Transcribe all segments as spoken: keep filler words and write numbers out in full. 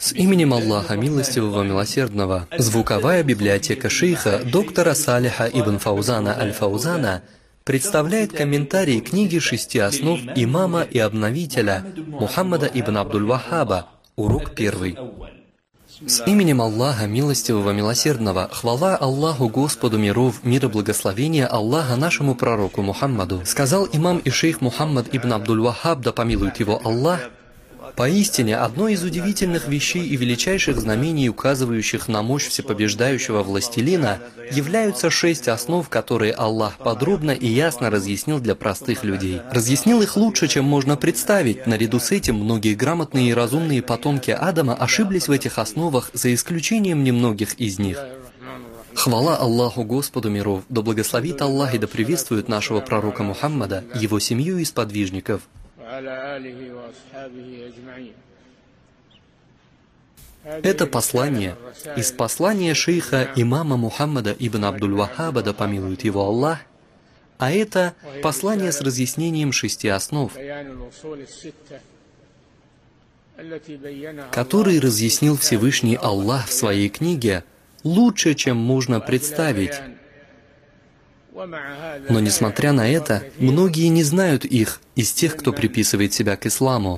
С именем Аллаха Милостивого Милосердного. Звуковая библиотека шейха доктора Салиха ибн Фаузана аль-Фаузана представляет комментарий книги шести основ имама и обновителя Мухаммада ибн Абдуль-Ваххаба. Урок первый. С именем Аллаха Милостивого Милосердного. Хвала Аллаху Господу миров, мир и благословения Аллаха нашему пророку Мухаммаду. Сказал имам и шейх Мухаммад ибн Абдуль-Ваххаб, да помилует его Аллах: поистине, одной из удивительных вещей и величайших знамений, указывающих на мощь всепобеждающего властелина, являются шесть основ, которые Аллах подробно и ясно разъяснил для простых людей. Разъяснил их лучше, чем можно представить. Наряду с этим, многие грамотные и разумные потомки Адама ошиблись в этих основах, за исключением немногих из них. Хвала Аллаху Господу миров, да благословит Аллах и да приветствует нашего пророка Мухаммада, его семью и сподвижников. Это послание из послания шейха имама Мухаммада ибн Абдуль-Ваххаба, да помилует его Аллах, а это послание с разъяснением шести основ, которые разъяснил Всевышний Аллах в своей книге лучше, чем можно представить. Но несмотря на это, многие не знают их из тех, кто приписывает себя к исламу.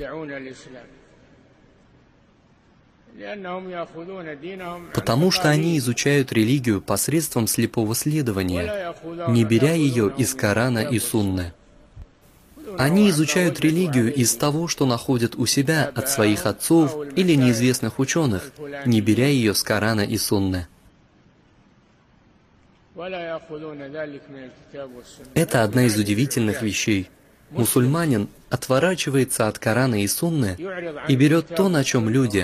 Потому что они изучают религию посредством слепого следования, не беря ее из Корана и Сунны. Они изучают религию из того, что находят у себя от своих отцов или неизвестных ученых, не беря ее с Корана и Сунны. Это одна из удивительных вещей. Мусульманин отворачивается от Корана и Сунны и берет то, на чем люди,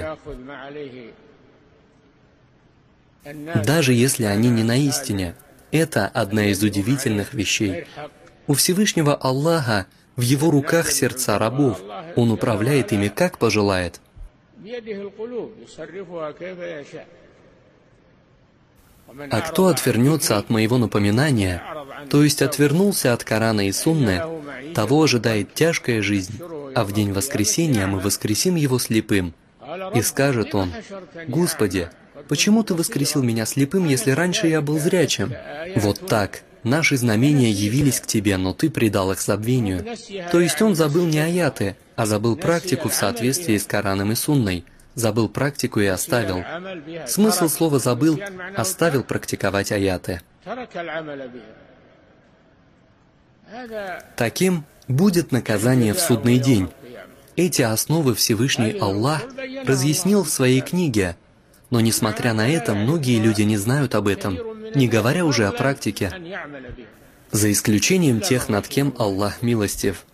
даже если они не на истине. Это одна из удивительных вещей. У Всевышнего Аллаха в Его руках сердца рабов. Он управляет ими, как пожелает. А кто отвернется от моего напоминания, то есть отвернулся от Корана и Сунны, того ожидает тяжкая жизнь, а в день воскресения мы воскресим его слепым. И скажет он: «Господи, почему Ты воскресил меня слепым, если раньше я был зрячим?» Вот так. Наши знамения явились к Тебе, но Ты предал их забвению. То есть он забыл не аяты, а забыл практику в соответствии с Кораном и Сунной. Забыл практику и оставил. Смысл слова «забыл» — оставил практиковать аяты. Таким будет наказание в судный день. Эти основы Всевышний Аллах разъяснил в своей книге, но несмотря на это, многие люди не знают об этом, не говоря уже о практике, за исключением тех, над кем Аллах милостив.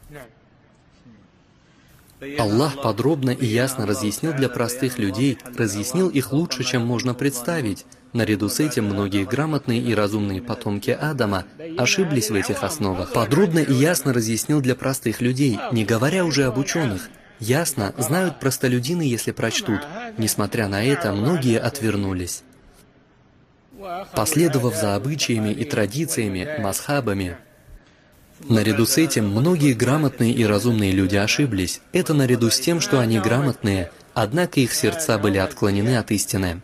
Аллах подробно и ясно разъяснил для простых людей, разъяснил их лучше, чем можно представить. Наряду с этим многие грамотные и разумные потомки Адама ошиблись в этих основах. Подробно и ясно разъяснил для простых людей, не говоря уже об ученых. Ясно знают простолюдины, если прочтут. Несмотря на это, многие отвернулись, последовав за обычаями и традициями, мазхабами. Наряду с этим, многие грамотные и разумные люди ошиблись. Это наряду с тем, что они грамотные, однако их сердца были отклонены от истины.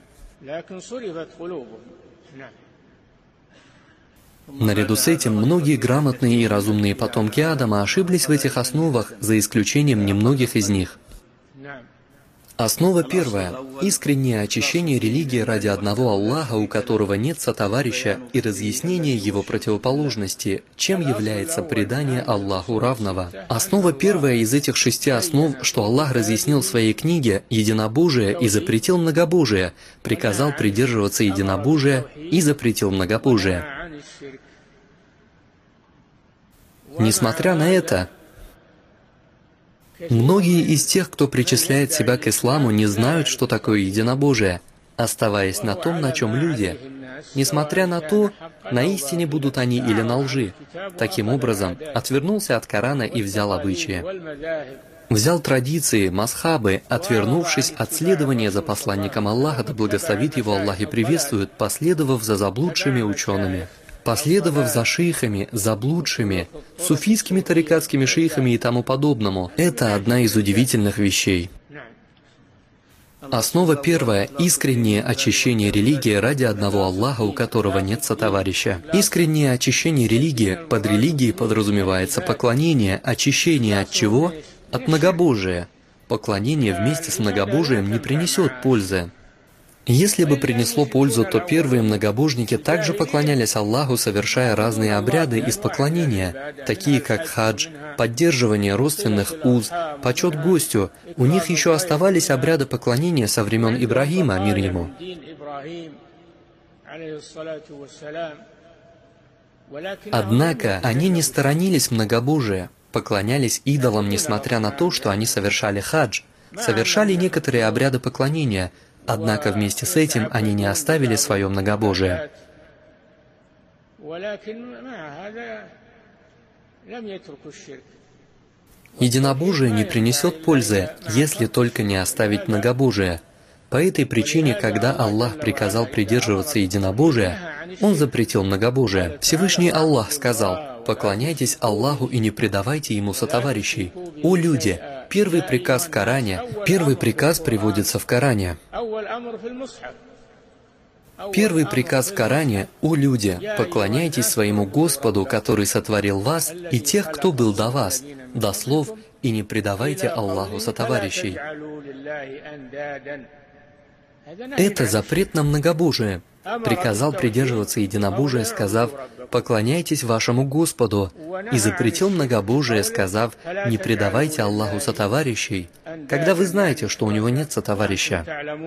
Наряду с этим, многие грамотные и разумные потомки Адама ошиблись в этих основах, за исключением немногих из них. Основа первая — искреннее очищение религии ради одного Аллаха, у которого нет сотоварища, и разъяснение его противоположности, чем является предание Аллаху равного. Основа первая из этих шести основ, что Аллах разъяснил в своей книге, единобожие и запретил многобожие, приказал придерживаться единобожия и запретил многобожие. Несмотря на это, многие из тех, кто причисляет себя к исламу, не знают, что такое единобожие, оставаясь на том, на чем люди. Несмотря на то, на истине будут они или на лжи. Таким образом, отвернулся от Корана и взял обычаи. Взял традиции, мазхабы, отвернувшись от следования за посланником Аллаха, да благословит его Аллах и приветствует, последовав за заблудшими учеными. последовав за шейхами, заблудшими, суфийскими тарикатскими шейхами и тому подобному. Это одна из удивительных вещей. Основа первая – искреннее очищение религии ради одного Аллаха, у которого нет сотоварища. Искреннее очищение религии, под религией подразумевается поклонение, очищение от чего? От многобожия. Поклонение вместе с многобожием не принесет пользы. Если бы принесло пользу, то первые многобожники также поклонялись Аллаху, совершая разные обряды из поклонения, такие как хадж, поддерживание родственных уз, почет гостю. У них еще оставались обряды поклонения со времен Ибрагима, мир ему. Однако они не сторонились многобожия, поклонялись идолам, несмотря на то, что они совершали хадж, совершали некоторые обряды поклонения. Однако вместе с этим они не оставили свое многобожие. Единобожие не принесет пользы, если только не оставить многобожие. По этой причине, когда Аллах приказал придерживаться единобожия, Он запретил многобожие. Всевышний Аллах сказал: «Поклоняйтесь Аллаху и не предавайте Ему сотоварищей». О люди! Первый приказ в Коране, первый приказ приводится в Коране. Первый приказ в Коране: «О люди, поклоняйтесь своему Господу, который сотворил вас и тех, кто был до вас», до слов «и не предавайте Аллаху сотоварищей». Это запрет на многобожие. Приказал придерживаться единобожия, сказав: «Поклоняйтесь вашему Господу», и запретил многобожие, сказав: «Не предавайте Аллаху сотоварищей», когда вы знаете, что у него нет сотоварища.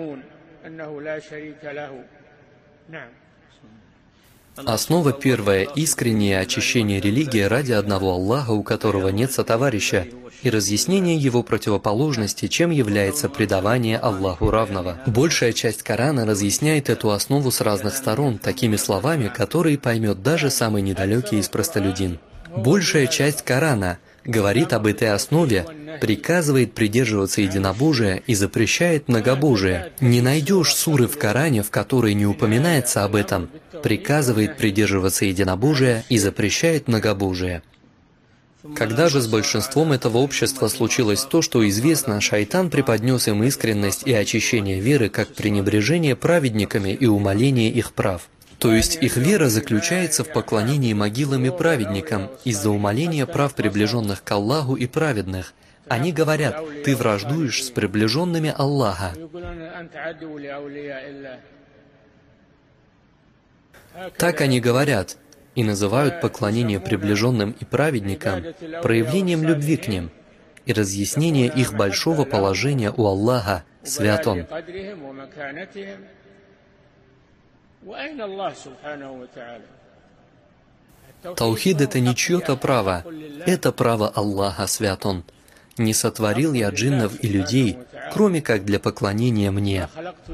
Основа первая – искреннее очищение религии ради одного Аллаха, у которого нет сотоварища, и разъяснение его противоположности, чем является предавание Аллаху равного. Большая часть Корана разъясняет эту основу с разных сторон, такими словами, которые поймет даже самый недалекий из простолюдин. Большая часть Корана говорит об этой основе, приказывает придерживаться единобожия и запрещает многобожие. Не найдешь суры в Коране, в которой не упоминается об этом. Приказывает придерживаться единобожия и запрещает многобожие. Когда же с большинством этого общества случилось то, что известно, шайтан преподнес им искренность и очищение веры как пренебрежение праведниками и умаление их прав. То есть их вера заключается в поклонении могилам и праведникам из-за умаления прав приближенных к Аллаху и праведных. Они говорят: «Ты враждуешь с приближенными Аллаха». Так они говорят и называют поклонение приближенным и праведникам проявлением любви к ним и разъяснение их большого положения у Аллаха, свят Он. Таухид — это не чье-то право, это право Аллаха, свят Он. «Не сотворил я джиннов и людей, кроме как для поклонения Мне».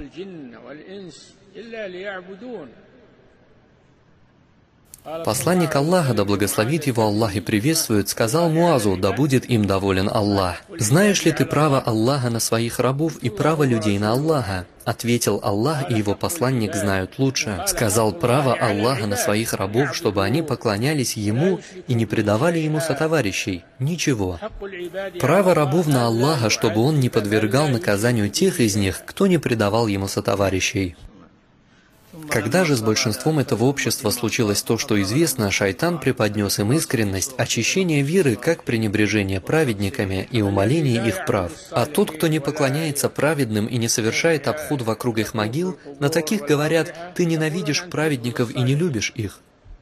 Посланник Аллаха, да благословит его Аллах и приветствует, сказал Муазу: «Да будет им доволен Аллах». «Знаешь ли ты право Аллаха на своих рабов и право людей на Аллаха?» Ответил: «Аллах и его посланник знают лучше». Сказал: «Право Аллаха на своих рабов, чтобы они поклонялись Ему и не предавали Ему сотоварищей». Ничего. Право рабов на Аллаха, чтобы Он не подвергал наказанию тех из них, кто не предавал Ему сотоварищей. Когда же с большинством этого общества случилось то, что известно, шайтан преподнес им искренность, очищение веры как пренебрежение праведниками и умаление их прав. А тот, кто не поклоняется праведным и не совершает обход вокруг их могил, на таких говорят: «Ты ненавидишь праведников и не любишь их».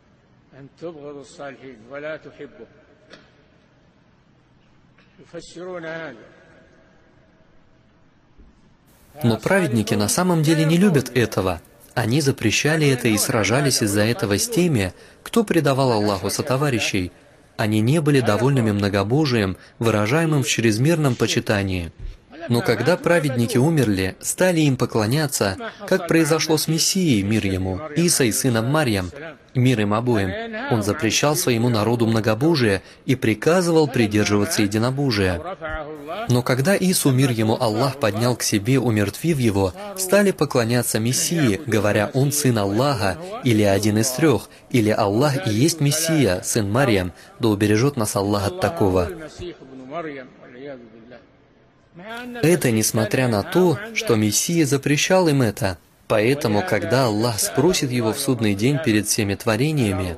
Но праведники на самом деле не любят этого. Они запрещали это и сражались из-за этого с теми, кто предавал Аллаху сотоварищей. Они не были довольными многобожием, выражаемым в чрезмерном почитании. Но когда праведники умерли, стали им поклоняться, как произошло с Мессией, мир ему, Исой, сыном Марьям, мир им обоим. Он запрещал своему народу многобожие и приказывал придерживаться единобожия. Но когда Ису, мир ему, Аллах поднял к себе, умертвив его, стали поклоняться Мессии, говоря: «Он сын Аллаха», или один из трех, или «Аллах и есть Мессия, сын Марьям», да убережет нас Аллах от такого. Это несмотря на то, что Мессия запрещал им это. Поэтому, когда Аллах спросит его в судный день перед всеми творениями,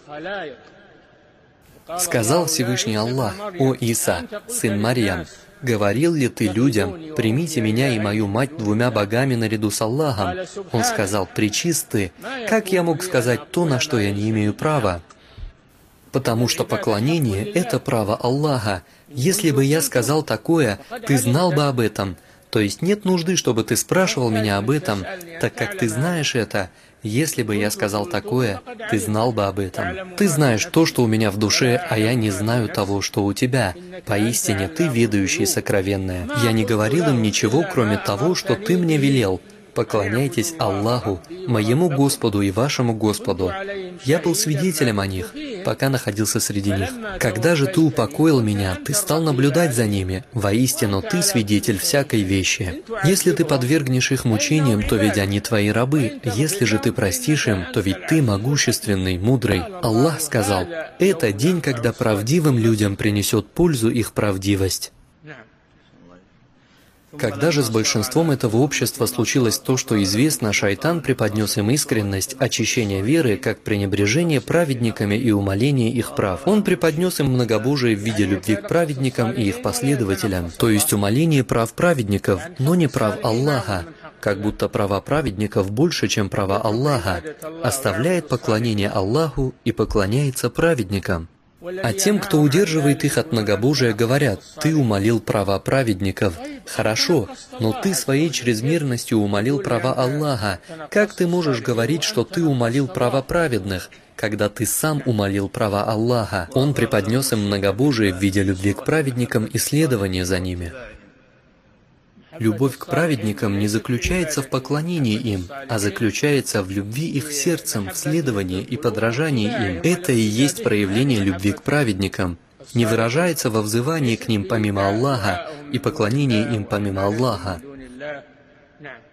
сказал Всевышний Аллах: «О Иса, сын Марьям, говорил ли ты людям: примите меня и мою мать двумя богами наряду с Аллахом?» Он сказал: «Пречистый, как я мог сказать то, на что я не имею права? Потому что поклонение — это право Аллаха. Если бы я сказал такое, ты знал бы об этом. То есть нет нужды, чтобы ты спрашивал меня об этом, так как ты знаешь это. Если бы я сказал такое, ты знал бы об этом. Ты знаешь то, что у меня в душе, а я не знаю того, что у тебя. Поистине, ты ведающий сокровенное. Я не говорил им ничего, кроме того, что ты мне велел. Поклоняйтесь Аллаху, моему Господу и вашему Господу. Я был свидетелем о них, пока находился среди них. Когда же ты упокоил меня, ты стал наблюдать за ними. Воистину, ты свидетель всякой вещи. Если ты подвергнешь их мучениям, то ведь они твои рабы. Если же ты простишь им, то ведь ты могущественный, мудрый. Аллах сказал: это день, когда правдивым людям принесет пользу их правдивость. Когда же с большинством этого общества случилось то, что известно, шайтан преподнес им искренность, очищение веры, как пренебрежение праведниками и умаление их прав. Он преподнес им многобожие в виде любви к праведникам и их последователям, то есть умаление прав праведников, но не прав Аллаха, как будто права праведников больше, чем права Аллаха, оставляет поклонение Аллаху и поклоняется праведникам. А тем, кто удерживает их от многобожия, говорят: «Ты умалил права праведников». Хорошо, но ты своей чрезмерностью умалил права Аллаха. Как ты можешь говорить, что ты умалил права праведных, когда ты сам умалил права Аллаха? Он преподнес им многобожие в виде любви к праведникам и следования за ними. Любовь к праведникам не заключается в поклонении им, а заключается в любви их сердцем, в следовании и подражании им. Это и есть проявление любви к праведникам. Не выражается во взывании к ним помимо Аллаха и поклонении им помимо Аллаха.